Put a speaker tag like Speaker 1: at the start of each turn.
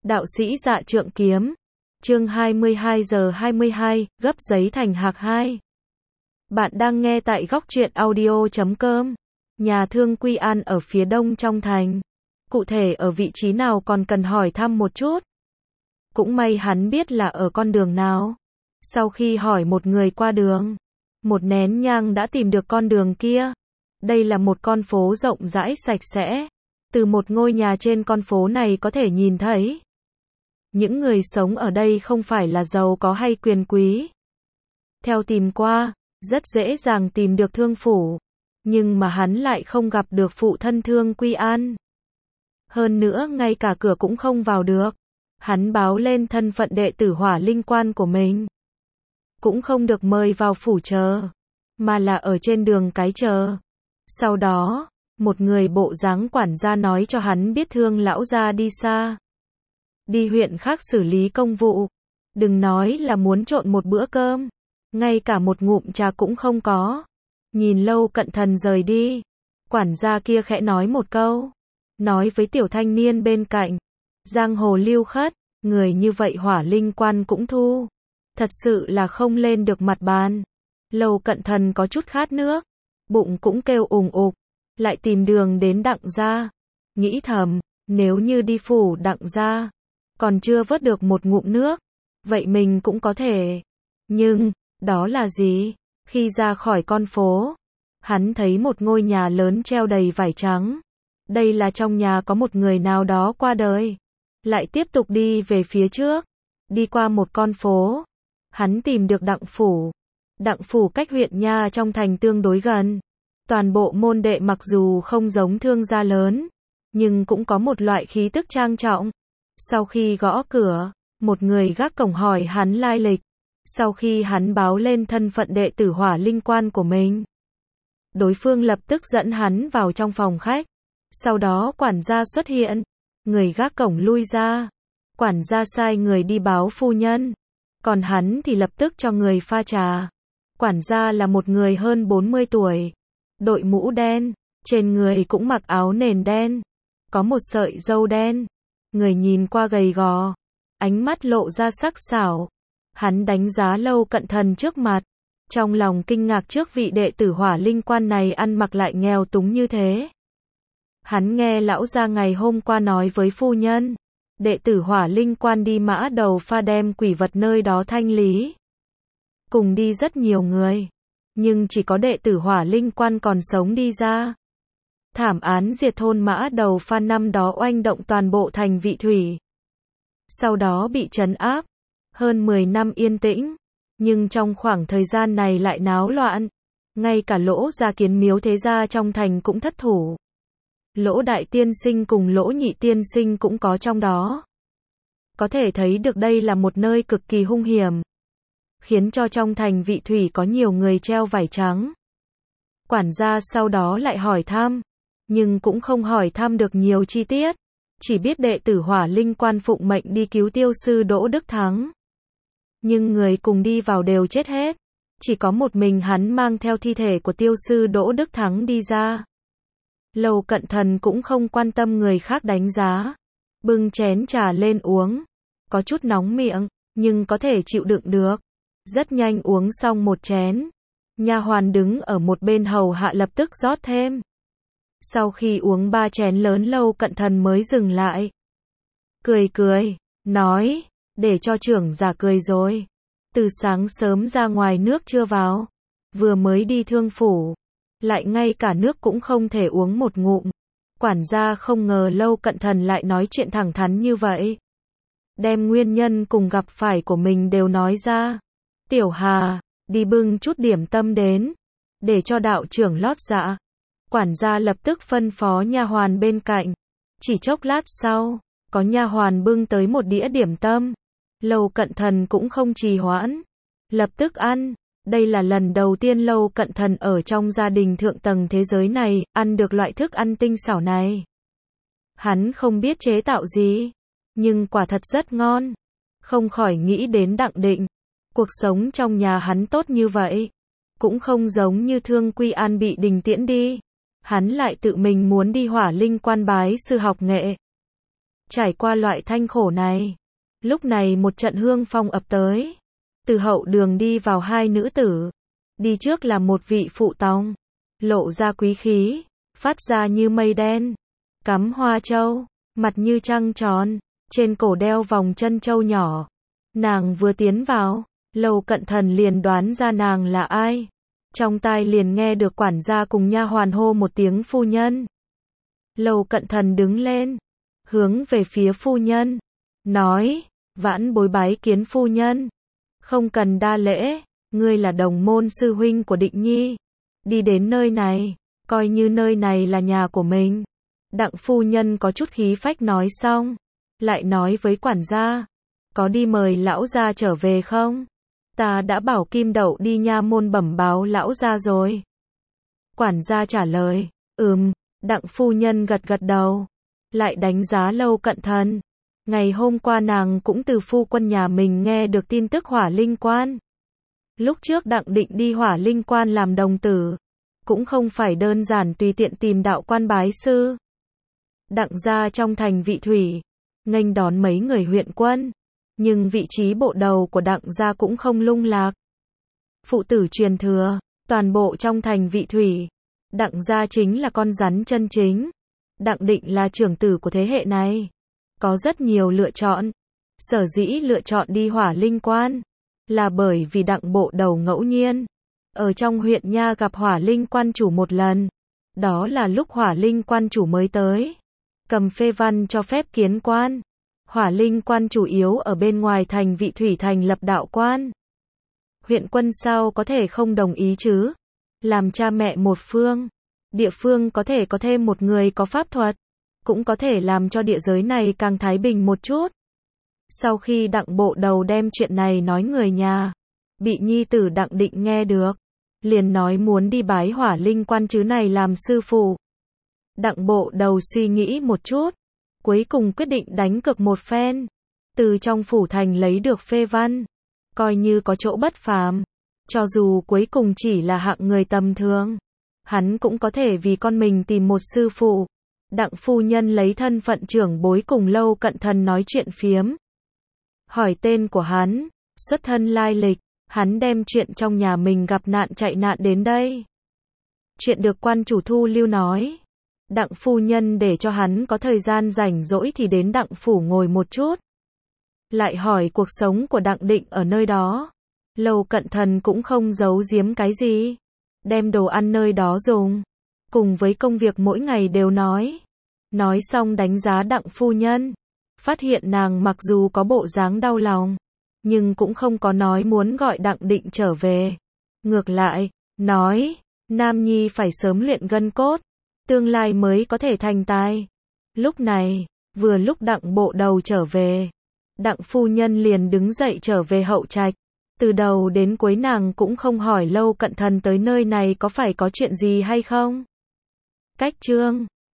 Speaker 1: Đạo sĩ Dạ Trượng Kiếm. Chương 22 giờ 22, gấp giấy thành hạc 2. Bạn đang nghe tại góc truyện audio.com. Nhà thương Quy An ở phía đông trong thành. Cụ thể ở vị trí nào còn cần hỏi thăm một chút. Cũng may hắn biết là ở con đường nào. Sau khi hỏi một người qua đường, một nén nhang đã tìm được con đường kia. Đây là một con phố rộng rãi sạch sẽ. Từ một ngôi nhà trên con phố này có thể nhìn thấy. Những người sống ở đây không phải là giàu có hay quyền quý. Theo tìm qua, rất dễ dàng tìm được thương phủ. Nhưng mà hắn lại không gặp được phụ thân Thương Quy An. Hơn nữa ngay cả cửa cũng không vào được. Hắn báo lên thân phận đệ tử Hỏa Linh Quan của mình. Cũng không được mời vào phủ chờ, mà là ở trên đường cái chờ. Sau đó, một người bộ dáng quản gia nói cho hắn biết Thương lão gia đi xa. Đi huyện khác xử lý công vụ. Đừng nói là muốn trộn một bữa cơm. Ngay cả một ngụm trà cũng không có. Nhìn Lâu Cận Thần rời đi. Quản gia kia khẽ nói một câu. Nói với tiểu thanh niên bên cạnh. Giang hồ lưu khất. Người như vậy Hỏa Linh Quan cũng thu. Thật sự là không lên được mặt bàn. Lâu Cận Thần có chút khát nước. Bụng cũng kêu ùng ục. Lại tìm đường đến Đặng gia. Nghĩ thầm, nếu như đi phủ Đặng gia, còn chưa vớt được một ngụm nước, vậy mình cũng có thể. Nhưng, đó là gì? Khi ra khỏi con phố, hắn thấy một ngôi nhà lớn treo đầy vải trắng. Đây là trong nhà có một người nào đó qua đời. Lại tiếp tục đi về phía trước, đi qua một con phố. Hắn tìm được Đặng phủ. Đặng phủ cách huyện nha trong thành tương đối gần. Toàn bộ môn đệ mặc dù không giống thương gia lớn, nhưng cũng có một loại khí tức trang trọng. Sau khi gõ cửa, một người gác cổng hỏi hắn lai lịch. Sau khi hắn báo lên thân phận đệ tử Hỏa Linh Quan của mình, đối phương lập tức dẫn hắn vào trong phòng khách. Sau đó quản gia xuất hiện, người gác cổng lui ra. Quản gia sai người đi báo phu nhân, còn hắn thì lập tức cho người pha trà. Quản gia là một người hơn 40 tuổi, đội mũ đen, trên người cũng mặc áo nền đen, có một sợi râu đen. Người nhìn qua gầy gò, ánh mắt lộ ra sắc sảo. Hắn đánh giá Lâu Cận Thần trước mặt, trong lòng kinh ngạc trước vị đệ tử Hỏa Linh Quan này ăn mặc lại nghèo túng như thế. Hắn nghe lão gia ngày hôm qua nói với phu nhân, đệ tử Hỏa Linh Quan đi Mã Đầu Pha đem quỷ vật nơi đó thanh lý. Cùng đi rất nhiều người, nhưng chỉ có đệ tử Hỏa Linh Quan còn sống đi ra. Thảm án diệt thôn Mã Đầu Pha năm đó oanh động toàn bộ thành Vị Thủy. Sau đó bị trấn áp, hơn 10 năm yên tĩnh, nhưng trong khoảng thời gian này lại náo loạn. Ngay cả Lỗ gia Kiến Miếu thế gia trong thành cũng thất thủ. Lỗ Đại Tiên Sinh cùng Lỗ Nhị Tiên Sinh cũng có trong đó. Có thể thấy được đây là một nơi cực kỳ hung hiểm, khiến cho trong thành Vị Thủy có nhiều người treo vải trắng. Quản gia sau đó lại hỏi thăm, nhưng cũng không hỏi thăm được nhiều chi tiết, chỉ biết đệ tử Hỏa Linh Quan phụng mệnh đi cứu tiêu sư Đỗ Đức Thắng. Nhưng người cùng đi vào đều chết hết, chỉ có một mình hắn mang theo thi thể của tiêu sư Đỗ Đức Thắng đi ra. Lâu Cận Thần cũng không quan tâm người khác đánh giá, bưng chén trà lên uống, có chút nóng miệng, nhưng có thể chịu đựng được. Rất nhanh uống xong một chén, nha hoàn đứng ở một bên hầu hạ lập tức rót thêm. Sau khi uống 3 chén lớn Lâu Cận Thần mới dừng lại. Cười, nói, để cho trưởng giả cười rồi. Từ sáng sớm ra ngoài nước chưa vào, vừa mới đi thương phủ, lại ngay cả nước cũng không thể uống một ngụm. Quản gia không ngờ Lâu Cận Thần lại nói chuyện thẳng thắn như vậy. Đem nguyên nhân cùng gặp phải của mình đều nói ra. Tiểu Hà, đi bưng chút điểm tâm đến, để cho đạo trưởng lót dạ. Quản gia lập tức phân phó nha hoàn bên cạnh. Chỉ chốc lát sau, có nha hoàn bưng tới một đĩa điểm tâm. Lâu Cận Thần cũng không trì hoãn, lập tức ăn. Đây là lần đầu tiên Lâu Cận Thần ở trong gia đình thượng tầng thế giới này, ăn được loại thức ăn tinh xảo này. Hắn không biết chế tạo gì, nhưng quả thật rất ngon. Không khỏi nghĩ đến Đặng Định. Cuộc sống trong nhà hắn tốt như vậy, cũng không giống như Thương Quy An bị đình tiễn đi. Hắn lại tự mình muốn đi Hỏa Linh Quan bái sư học nghệ. Trải qua loại thanh khổ này, lúc này một trận hương phong ập tới. Từ hậu đường đi vào hai nữ tử. Đi trước là một vị phụ tòng, lộ ra quý khí, phát ra như mây đen, cắm hoa châu, mặt như trăng tròn, trên cổ đeo vòng chân châu nhỏ. Nàng vừa tiến vào, Lâu Cận Thần liền đoán ra nàng là ai. Trong tai liền nghe được quản gia cùng nha hoàn hô một tiếng phu nhân. Lâu Cận Thần đứng lên, hướng về phía phu nhân, nói, vãn bối bái kiến phu nhân. Không cần đa lễ, ngươi là đồng môn sư huynh của Định Nhi. Đi đến nơi này, coi như nơi này là nhà của mình. Đặng phu nhân có chút khí phách nói xong, lại nói với quản gia, có đi mời lão gia trở về không? Ta đã bảo Kim Đậu đi nha môn bẩm báo lão gia rồi. Quản gia trả lời, đặng phu nhân gật gật đầu, lại đánh giá Lâu Cận Thần. Ngày hôm qua nàng cũng từ phu quân nhà mình nghe được tin tức Hỏa Linh Quan. Lúc trước Đặng định đi Hỏa Linh Quan làm đồng tử, cũng không phải đơn giản tùy tiện tìm đạo quan bái sư. Đặng gia trong thành Vị Thủy, nghênh đón mấy người huyện quân, nhưng vị trí bộ đầu của Đặng gia cũng không lung lạc. Phụ tử truyền thừa, toàn bộ trong thành Vị Thủy, Đặng gia chính là con rắn chân chính. Đặng định là trưởng tử của thế hệ này, có rất nhiều lựa chọn. Sở dĩ lựa chọn đi Hỏa Linh Quan, là bởi vì Đặng bộ đầu ngẫu nhiên ở trong huyện nha gặp Hỏa Linh Quan chủ một lần. Đó là lúc Hỏa Linh Quan chủ mới tới, cầm phê văn cho phép kiến quan. Hỏa Linh Quan chủ yếu ở bên ngoài thành Vị Thủy thành lập đạo quan. Huyện quân sao có thể không đồng ý chứ? Làm cha mẹ một phương, địa phương có thể có thêm một người có pháp thuật, cũng có thể làm cho địa giới này càng thái bình một chút. Sau khi Đặng bộ đầu đem chuyện này nói người nhà, bị nhi tử Đặng định nghe được, liền nói muốn đi bái Hỏa Linh Quan chứ này làm sư phụ. Đặng bộ đầu suy nghĩ một chút, cuối cùng quyết định đánh cược một phen. Từ trong phủ thành lấy được phê văn, coi như có chỗ bất phàm. Cho dù cuối cùng chỉ là hạng người tầm thường, hắn cũng có thể vì con mình tìm một sư phụ. Đặng phu nhân lấy thân phận trưởng bối cùng Lâu Cận Thần nói chuyện phiếm. Hỏi tên của hắn, xuất thân lai lịch, hắn đem chuyện trong nhà mình gặp nạn chạy nạn đến đây. Chuyện được quan chủ thu lưu nói. Đặng phu nhân để cho hắn có thời gian rảnh rỗi thì đến Đặng phủ ngồi một chút. Lại hỏi cuộc sống của Đặng định ở nơi đó. Lâu Cận Thần cũng không giấu giếm cái gì. Đem đồ ăn nơi đó dùng, cùng với công việc mỗi ngày đều nói. Nói xong đánh giá Đặng phu nhân, phát hiện nàng mặc dù có bộ dáng đau lòng, nhưng cũng không có nói muốn gọi Đặng định trở về. Ngược lại, nói, nam nhi phải sớm luyện gân cốt, tương lai mới có thể thành tài. Lúc này, vừa lúc Đặng bộ đầu trở về, Đặng phu nhân liền đứng dậy trở về hậu trạch. Từ đầu đến cuối nàng cũng không hỏi Lâu Cận Thần tới nơi này có phải có chuyện gì hay không. Cách chương